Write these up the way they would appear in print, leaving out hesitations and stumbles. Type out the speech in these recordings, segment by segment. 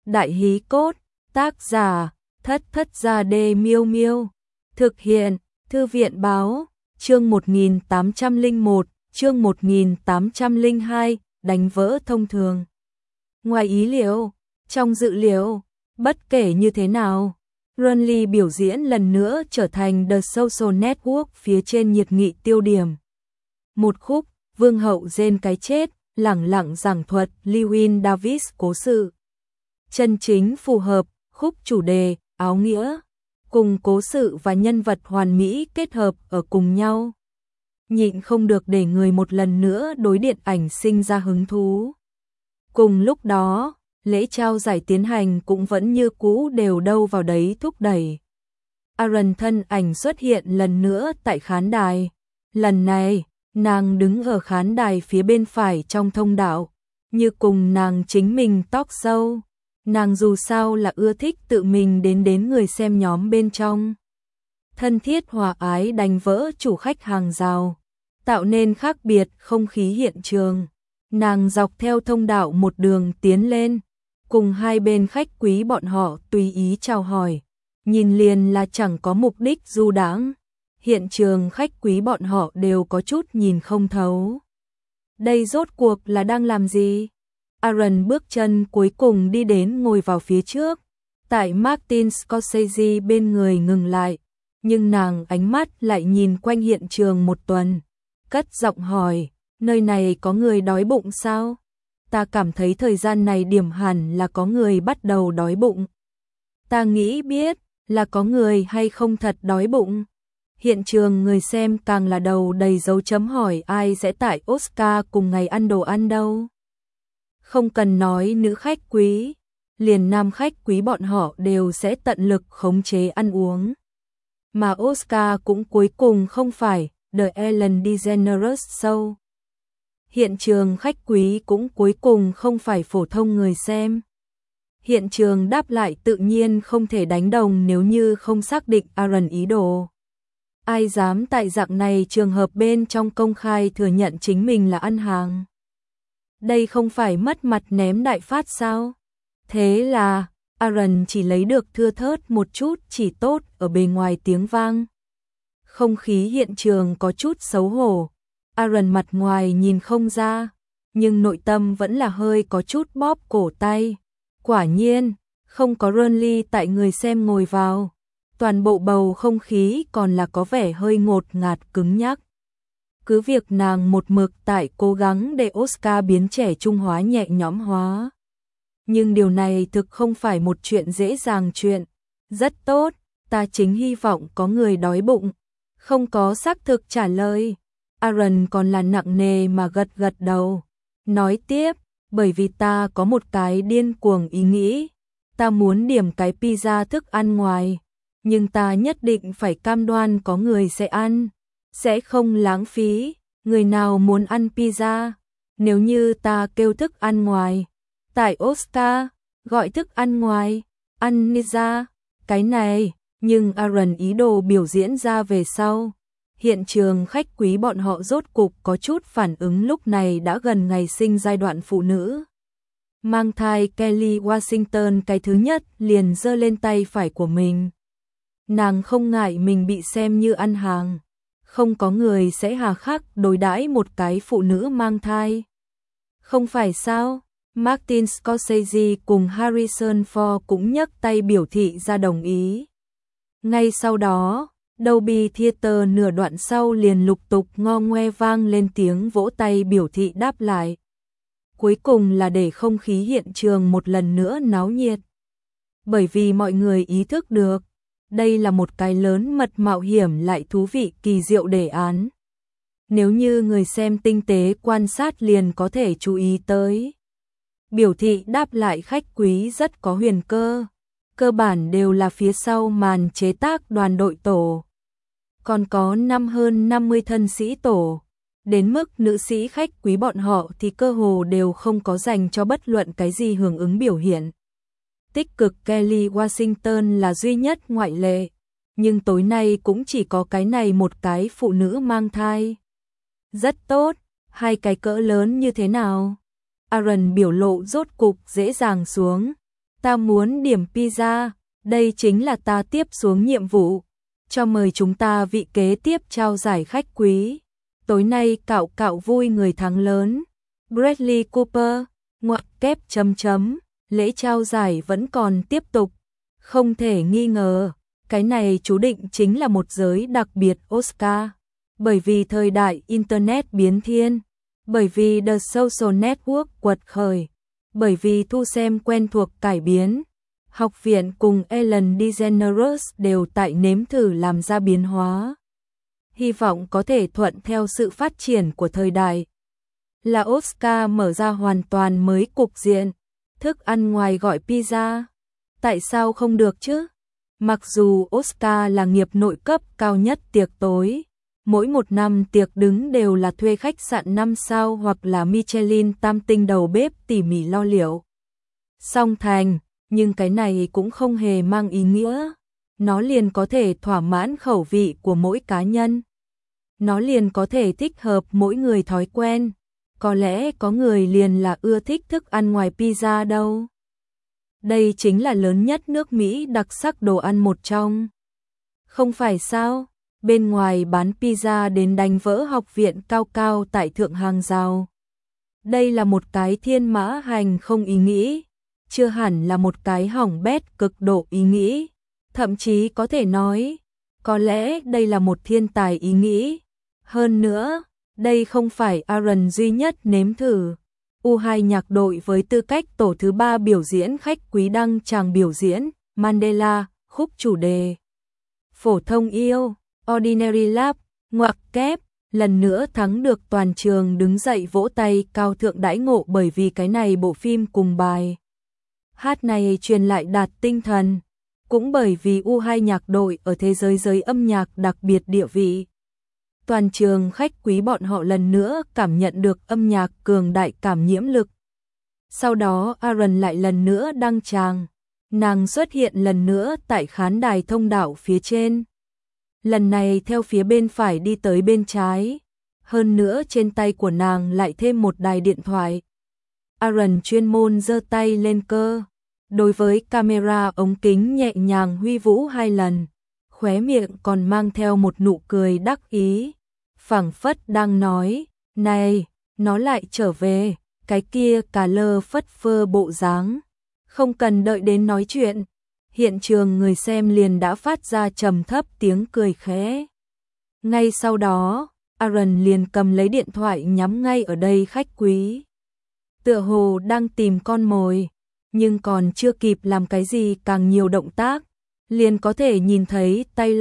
Đại hí cốt, tác giả, Thất Thất Gia Đê Miêu Miêu. Thực hiện, Thư viện báo, chương 1801, chương 1802, đánh vỡ thông thường. Ngoài ý liệu, trong dự liệu, bất kể như thế nào, Runly biểu diễn lần nữa trở thành The Social Network phía trên nhiệt nghị tiêu điểm. Một khúc, Vương hậu Jane cái chết, lẳng lặng giảng thuật Llewyn Davis cố sự. Chân chính phù hợp, khúc chủ đề, áo nghĩa, cùng cố sự và nhân vật hoàn mỹ kết hợp ở cùng nhau. Nhịn không được để người một lần nữa đối điện ảnh sinh ra hứng thú. Cùng lúc đó, lễ trao giải tiến hành cũng vẫn như cũ đều đâu vào đấy thúc đẩy. Aaron thân ảnh xuất hiện lần nữa tại khán đài. Lần này, nàng đứng ở khán đài phía bên phải trong thông đạo, như cùng nàng chính mình talk show. Nàng dù sao là ưa thích tự mình đến người xem nhóm bên trong. Thân thiết hòa ái đánh vỡ chủ khách hàng rào, tạo nên khác biệt không khí hiện trường. Nàng dọc theo thông đạo một đường tiến lên, cùng hai bên khách quý bọn họ tùy ý chào hỏi, nhìn liền là chẳng có mục đích du đãng. Hiện trường khách quý bọn họ đều có chút nhìn không thấu. Đây rốt cuộc là đang làm gì? Aaron bước chân cuối cùng đi đến ngồi vào phía trước, tại Martin Scorsese bên người ngừng lại, nhưng nàng ánh mắt lại nhìn quanh hiện trường một tuần, cất giọng hỏi, nơi này có người đói bụng sao? Ta cảm thấy thời gian này điểm hẳn là có người bắt đầu đói bụng. Ta nghĩ biết là có người hay không thật đói bụng. Hiện trường người xem càng là đầu đầy dấu chấm hỏi ai sẽ tại Oscar cùng ngày ăn đồ ăn đâu. Không cần nói nữ khách quý, liền nam khách quý bọn họ đều sẽ tận lực khống chế ăn uống. Mà Oscar cũng cuối cùng không phải The Ellen DeGeneres Show. Hiện trường khách quý cũng cuối cùng không phải phổ thông người xem. Hiện trường đáp lại tự nhiên không thể đánh đồng nếu như không xác định Aaron ý đồ. Ai dám tại dạng này trường hợp bên trong công khai thừa nhận chính mình là ăn hàng. Đây không phải mất mặt ném đại phát sao? Thế là, Aaron chỉ lấy được thưa thớt một chút chỉ tốt ở bề ngoài tiếng vang. Không khí hiện trường có chút xấu hổ. Aaron mặt ngoài nhìn không ra, nhưng nội tâm vẫn là hơi có chút bóp cổ tay. Quả nhiên, không có Runly tại người xem ngồi vào. Toàn bộ bầu không khí còn là có vẻ hơi ngột ngạt cứng nhắc. Cứ việc nàng một mực tại cố gắng để Oscar biến trẻ trung hóa nhẹ nhõm hóa. Nhưng điều này thực không phải một chuyện dễ dàng chuyện. Rất tốt, ta chính hy vọng có người đói bụng. Không có xác thực trả lời. Aaron còn là nặng nề mà gật gật đầu. Nói tiếp, bởi vì ta có một cái điên cuồng ý nghĩ. Ta muốn điểm cái pizza thức ăn ngoài. Nhưng ta nhất định phải cam đoan có người sẽ ăn. Sẽ không lãng phí, người nào muốn ăn pizza, nếu như ta kêu thức ăn ngoài, tại Oscar, gọi thức ăn ngoài, ăn pizza, cái này, nhưng Aaron ý đồ biểu diễn ra về sau. Hiện trường khách quý bọn họ rốt cục có chút phản ứng lúc này đã gần ngày sinh giai đoạn phụ nữ. Mang thai Kelly Washington cái thứ nhất liền giơ lên tay phải của mình. Nàng không ngại mình bị xem như ăn hàng. Không có người sẽ hà khắc đối đãi một cái phụ nữ mang thai. Không phải sao? Martin Scorsese cùng Harrison Ford cũng nhấc tay biểu thị ra đồng ý. Ngay sau đó, Dolby Theater nửa đoạn sau liền lục tục ngo ngoe vang lên tiếng vỗ tay biểu thị đáp lại. Cuối cùng là để không khí hiện trường một lần nữa náo nhiệt. Bởi vì mọi người ý thức được, đây là một cái lớn mật mạo hiểm lại thú vị kỳ diệu đề án. Nếu như người xem tinh tế quan sát liền có thể chú ý tới. Biểu thị đáp lại khách quý rất có huyền cơ. Cơ bản đều là phía sau màn chế tác đoàn đội tổ. Còn có hơn 50 thân sĩ tổ. Đến mức nữ sĩ khách quý bọn họ thì cơ hồ đều không có dành cho bất luận cái gì hưởng ứng biểu hiện. Tích cực Kelly Washington là duy nhất ngoại lệ, nhưng tối nay cũng chỉ có cái này một cái phụ nữ mang thai. Rất tốt, hai cái cỡ lớn như thế nào? Aaron biểu lộ rốt cục dễ dàng xuống. Ta muốn điểm pizza, đây chính là ta tiếp xuống nhiệm vụ. Cho mời chúng ta vị kế tiếp trao giải khách quý. Tối nay cạo cạo vui người thắng lớn. Bradley Cooper, ngoặc kép chấm chấm, lễ trao giải vẫn còn tiếp tục. Không thể nghi ngờ, cái này chú định chính là một giới đặc biệt Oscar. Bởi vì thời đại Internet biến thiên, bởi vì The Social Network quật khởi, bởi vì thu xem quen thuộc cải biến. Học viện cùng Ellen DeGeneres đều tại nếm thử làm ra biến hóa. Hy vọng có thể thuận theo sự phát triển của thời đại. Là Oscar mở ra hoàn toàn mới cục diện. Thức ăn ngoài gọi pizza. Tại sao không được chứ? Mặc dù Oscar là nghiệp nội cấp cao nhất tiệc tối, mỗi một năm tiệc đứng đều là thuê khách sạn 5 sao hoặc là Michelin tam tinh đầu bếp tỉ mỉ lo liệu. Song thành, nhưng cái này cũng không hề mang ý nghĩa. Nó liền có thể thỏa mãn khẩu vị của mỗi cá nhân. Nó liền có thể thích hợp mỗi người thói quen. Có lẽ có người liền là ưa thích thức ăn ngoài pizza đâu. Đây chính là lớn nhất nước Mỹ đặc sắc đồ ăn một trong. Không phải sao? Bên ngoài bán pizza đến đánh vỡ học viện cao cao tại thượng hàng rào. Đây là một cái thiên mã hành không ý nghĩ. Chưa hẳn là một cái hỏng bét cực độ ý nghĩ. Thậm chí có thể nói, có lẽ đây là một thiên tài ý nghĩ. Hơn nữa, đây không phải Aaron duy nhất nếm thử. U2 nhạc đội với tư cách tổ thứ 3 biểu diễn khách quý đăng tràng biểu diễn Mandela, khúc chủ đề phổ thông yêu, Ordinary Love, ngoặc kép, lần nữa thắng được toàn trường đứng dậy vỗ tay cao thượng đãi ngộ bởi vì cái này bộ phim cùng bài hát này truyền lại đạt tinh thần, cũng bởi vì U2 nhạc đội ở thế giới âm nhạc đặc biệt địa vị. Toàn trường khách quý bọn họ lần nữa cảm nhận được âm nhạc cường đại cảm nhiễm lực. Sau đó Aaron lại lần nữa đăng tràng. Nàng xuất hiện lần nữa tại khán đài thông đạo phía trên. Lần này theo phía bên phải đi tới bên trái. Hơn nữa trên tay của nàng lại thêm một đài điện thoại. Aaron chuyên môn giơ tay lên cơ. Đối với camera ống kính nhẹ nhàng huy vũ 2 lần. Khóe miệng còn mang theo một nụ cười đắc ý. Phảng phất đang nói, này, nó lại trở về, cái kia cà lơ phất phơ bộ dáng. Không cần đợi đến nói chuyện, hiện trường người xem liền đã phát ra trầm thấp tiếng cười khẽ. Ngay sau đó, Aaron liền cầm lấy điện thoại nhắm ngay ở đây khách quý. Tựa hồ đang tìm con mồi, nhưng còn chưa kịp làm cái gì càng nhiều động tác, liền có thể nhìn thấy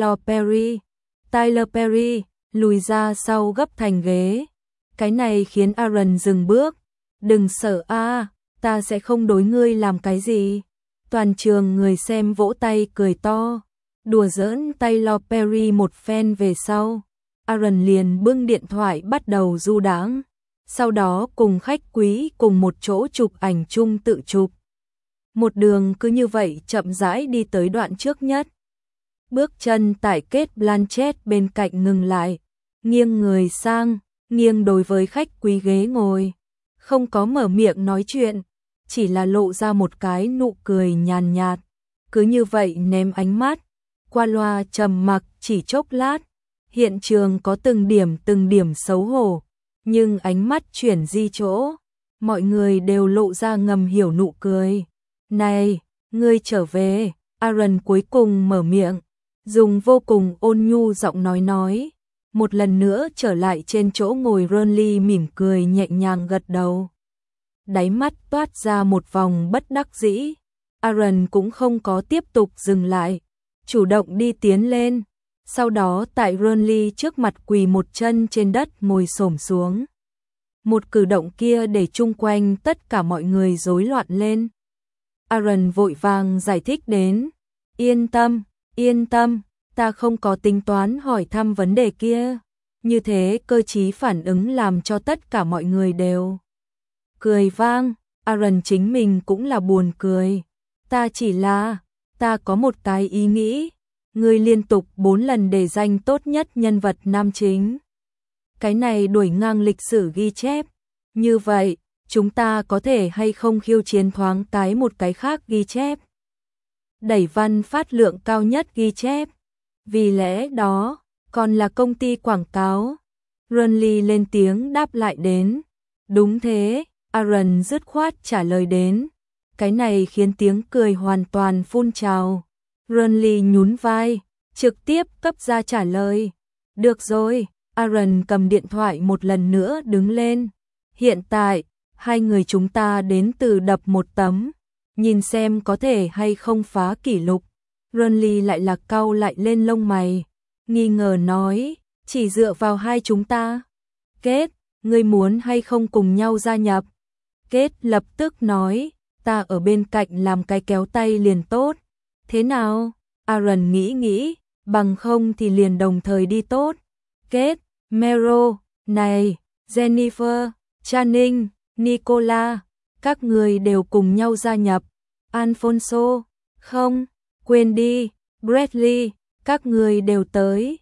Tyler Perry lùi ra sau gấp thành ghế. Cái này khiến Aaron dừng bước. Đừng sợ a, ta sẽ không đối ngươi làm cái gì. Toàn trường người xem vỗ tay cười to. Đùa giỡn Tyler Perry một phen về sau. Aaron liền bưng điện thoại bắt đầu du đãng. Sau đó cùng khách quý cùng một chỗ chụp ảnh chung tự chụp. Một đường cứ như vậy chậm rãi đi tới đoạn trước nhất. Bước chân tại Cate Blanchett bên cạnh ngừng lại. Nghiêng người sang, nghiêng đối với khách quý ghế ngồi. Không có mở miệng nói chuyện, chỉ là lộ ra một cái nụ cười nhàn nhạt. Cứ như vậy ném ánh mắt, qua loa trầm mặc chỉ chốc lát. Hiện trường có từng điểm xấu hổ, nhưng ánh mắt chuyển di chỗ. Mọi người đều lộ ra ngầm hiểu nụ cười. Này, ngươi trở về, Aaron cuối cùng mở miệng, dùng vô cùng ôn nhu giọng nói. Một lần nữa trở lại trên chỗ ngồi Ronly mỉm cười nhẹ nhàng gật đầu. Đáy mắt toát ra một vòng bất đắc dĩ. Aaron cũng không có tiếp tục dừng lại. Chủ động đi tiến lên. Sau đó tại Ronly trước mặt quỳ một chân trên đất ngồi xổm xuống. Một cử động kia để chung quanh tất cả mọi người rối loạn lên. Aaron vội vàng giải thích đến. Yên tâm. Ta không có tính toán hỏi thăm vấn đề kia. Như thế cơ trí phản ứng làm cho tất cả mọi người đều cười vang. Aaron chính mình cũng là buồn cười. Ta có một cái ý nghĩ. Ngươi liên tục 4 lần để danh tốt nhất nhân vật nam chính. Cái này đuổi ngang lịch sử ghi chép. Như vậy, chúng ta có thể hay không khiêu chiến thoáng cái một cái khác ghi chép. Đẩy văn phát lượng cao nhất ghi chép. Vì lẽ đó, còn là công ty quảng cáo. Runly lên tiếng đáp lại đến. Đúng thế, Aaron dứt khoát trả lời đến. Cái này khiến tiếng cười hoàn toàn phun trào. Runly nhún vai, trực tiếp cấp ra trả lời. Được rồi, Aaron cầm điện thoại một lần nữa đứng lên. Hiện tại, hai người chúng ta đến từ đập một tấm. Nhìn xem có thể hay không phá kỷ lục. Runly lại là cau lại lên lông mày. Nghi ngờ nói, chỉ dựa vào hai chúng ta. Kết, ngươi muốn hay không cùng nhau gia nhập? Kết lập tức nói, ta ở bên cạnh làm cái kéo tay liền tốt. Thế nào? Aaron nghĩ, bằng không thì liền đồng thời đi tốt. Kết, Meryl, này, Jennifer, Channing, Nicola, các người đều cùng nhau gia nhập. Alfonso, không, quên đi, Bradley, các người đều tới.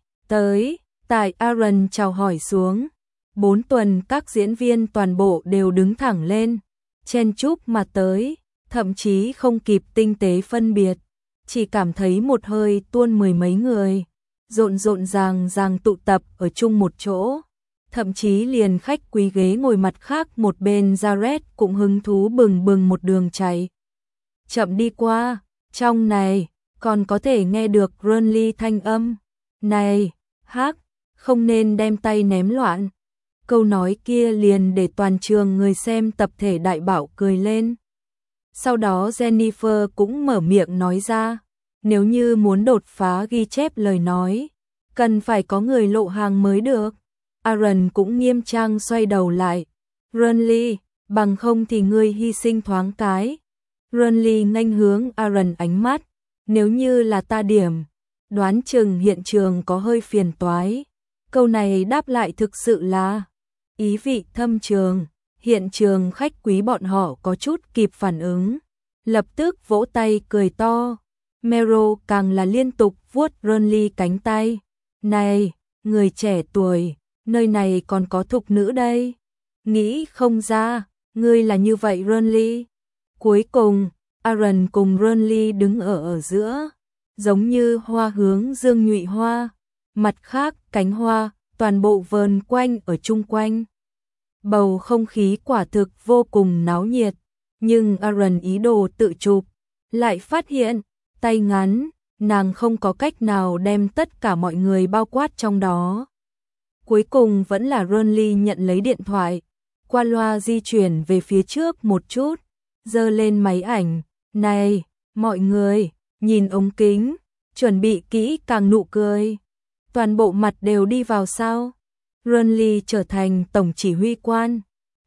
Tại Aaron chào hỏi xuống. 4 tuần các diễn viên toàn bộ đều đứng thẳng lên, chen chúc mà tới, thậm chí không kịp tinh tế phân biệt, chỉ cảm thấy một hơi tuôn mười mấy người, rộn ràng tụ tập ở chung một chỗ. Thậm chí liền khách quý ghế ngồi mặt khác một bên Jared cũng hứng thú bừng một đường chạy. Chậm đi qua, trong này, còn có thể nghe được Runly thanh âm. Này, Hắc, không nên đem tay ném loạn. Câu nói kia liền để toàn trường người xem tập thể đại bảo cười lên. Sau đó Jennifer cũng mở miệng nói ra, nếu như muốn đột phá ghi chép lời nói, cần phải có người lộ hàng mới được. Aaron cũng nghiêm trang xoay đầu lại. Runly, bằng không thì ngươi hy sinh thoáng cái. Runly nghênh hướng Aaron ánh mắt, nếu như là ta điểm, đoán chừng hiện trường có hơi phiền toái. Câu này đáp lại thực sự là ý vị thâm trường, hiện trường khách quý bọn họ có chút kịp phản ứng, lập tức vỗ tay cười to. Meryl càng là liên tục vuốt Runly cánh tay. Này, người trẻ tuổi, nơi này còn có thục nữ đây. Nghĩ không ra, ngươi là như vậy Runly. Cuối cùng, Aaron cùng Runly đứng ở giữa, giống như hoa hướng dương nhụy hoa. Mặt khác, cánh hoa, toàn bộ vờn quanh ở chung quanh. Bầu không khí quả thực vô cùng náo nhiệt, nhưng Aaron ý đồ tự chụp, lại phát hiện, tay ngắn, nàng không có cách nào đem tất cả mọi người bao quát trong đó. Cuối cùng vẫn là Runly nhận lấy điện thoại, qua loa di chuyển về phía trước một chút, giơ lên máy ảnh. Này, mọi người, nhìn ống kính, chuẩn bị kỹ càng nụ cười. Toàn bộ mặt đều đi vào sao? Runly trở thành tổng chỉ huy quan.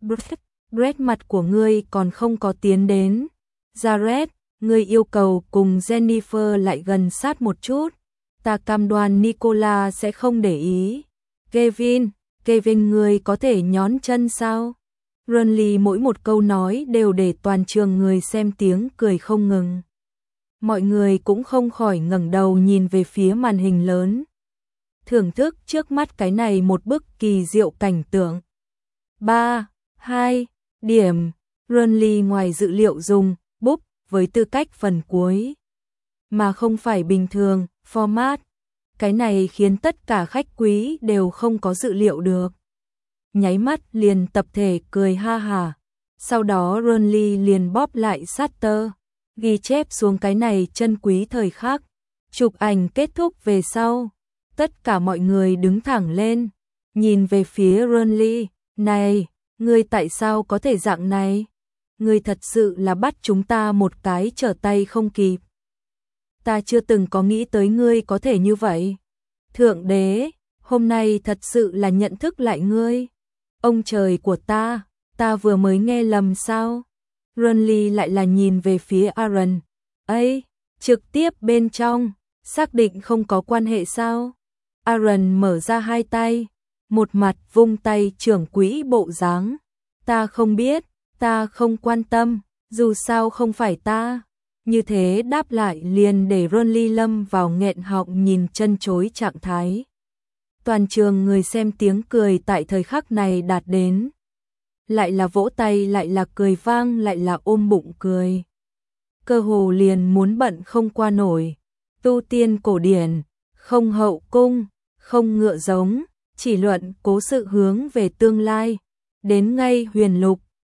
Brett, mặt của ngươi còn không có tiến đến. Jared, ngươi yêu cầu cùng Jennifer lại gần sát một chút. Ta cam đoan Nicola sẽ không để ý. Kevin ngươi có thể nhón chân sao? Runly mỗi một câu nói đều để toàn trường người xem tiếng cười không ngừng. Mọi người cũng không khỏi ngẩng đầu nhìn về phía màn hình lớn, thưởng thức trước mắt cái này một bức kỳ diệu cảnh tượng. 3, 2, điểm. Runly ngoài dự liệu dùng búp với tư cách phần cuối, mà không phải bình thường, format. Cái này khiến tất cả khách quý đều không có dự liệu được. Nháy mắt liền tập thể cười ha hả. Sau đó Runly liền bóp lại shutter, ghi chép xuống cái này chân quý thời khắc. Chụp ảnh kết thúc về sau, tất cả mọi người đứng thẳng lên, nhìn về phía Runly. Này, ngươi tại sao có thể dạng này? Ngươi thật sự là bắt chúng ta một cái trở tay không kịp. Ta chưa từng có nghĩ tới ngươi có thể như vậy. Thượng đế, hôm nay thật sự là nhận thức lại ngươi. Ông trời của ta vừa mới nghe lầm sao? Runly lại là nhìn về phía Aaron. Ấy, trực tiếp bên trong, xác định không có quan hệ sao? Aaron mở ra hai tay, một mặt vung tay trưởng quỹ bộ dáng. Ta không biết, ta không quan tâm, dù sao không phải ta. Như thế đáp lại liền để Runly lâm vào nghẹn họng nhìn chân chối trạng thái. Toàn trường người xem tiếng cười tại thời khắc này đạt đến lại là vỗ tay, lại là cười vang, lại là ôm bụng cười. Cơ hồ liền muốn bận không qua nổi. Tu tiên cổ điển, không hậu cung, không ngựa giống, chỉ luận cố sự hướng về tương lai. Đến ngay huyền lục,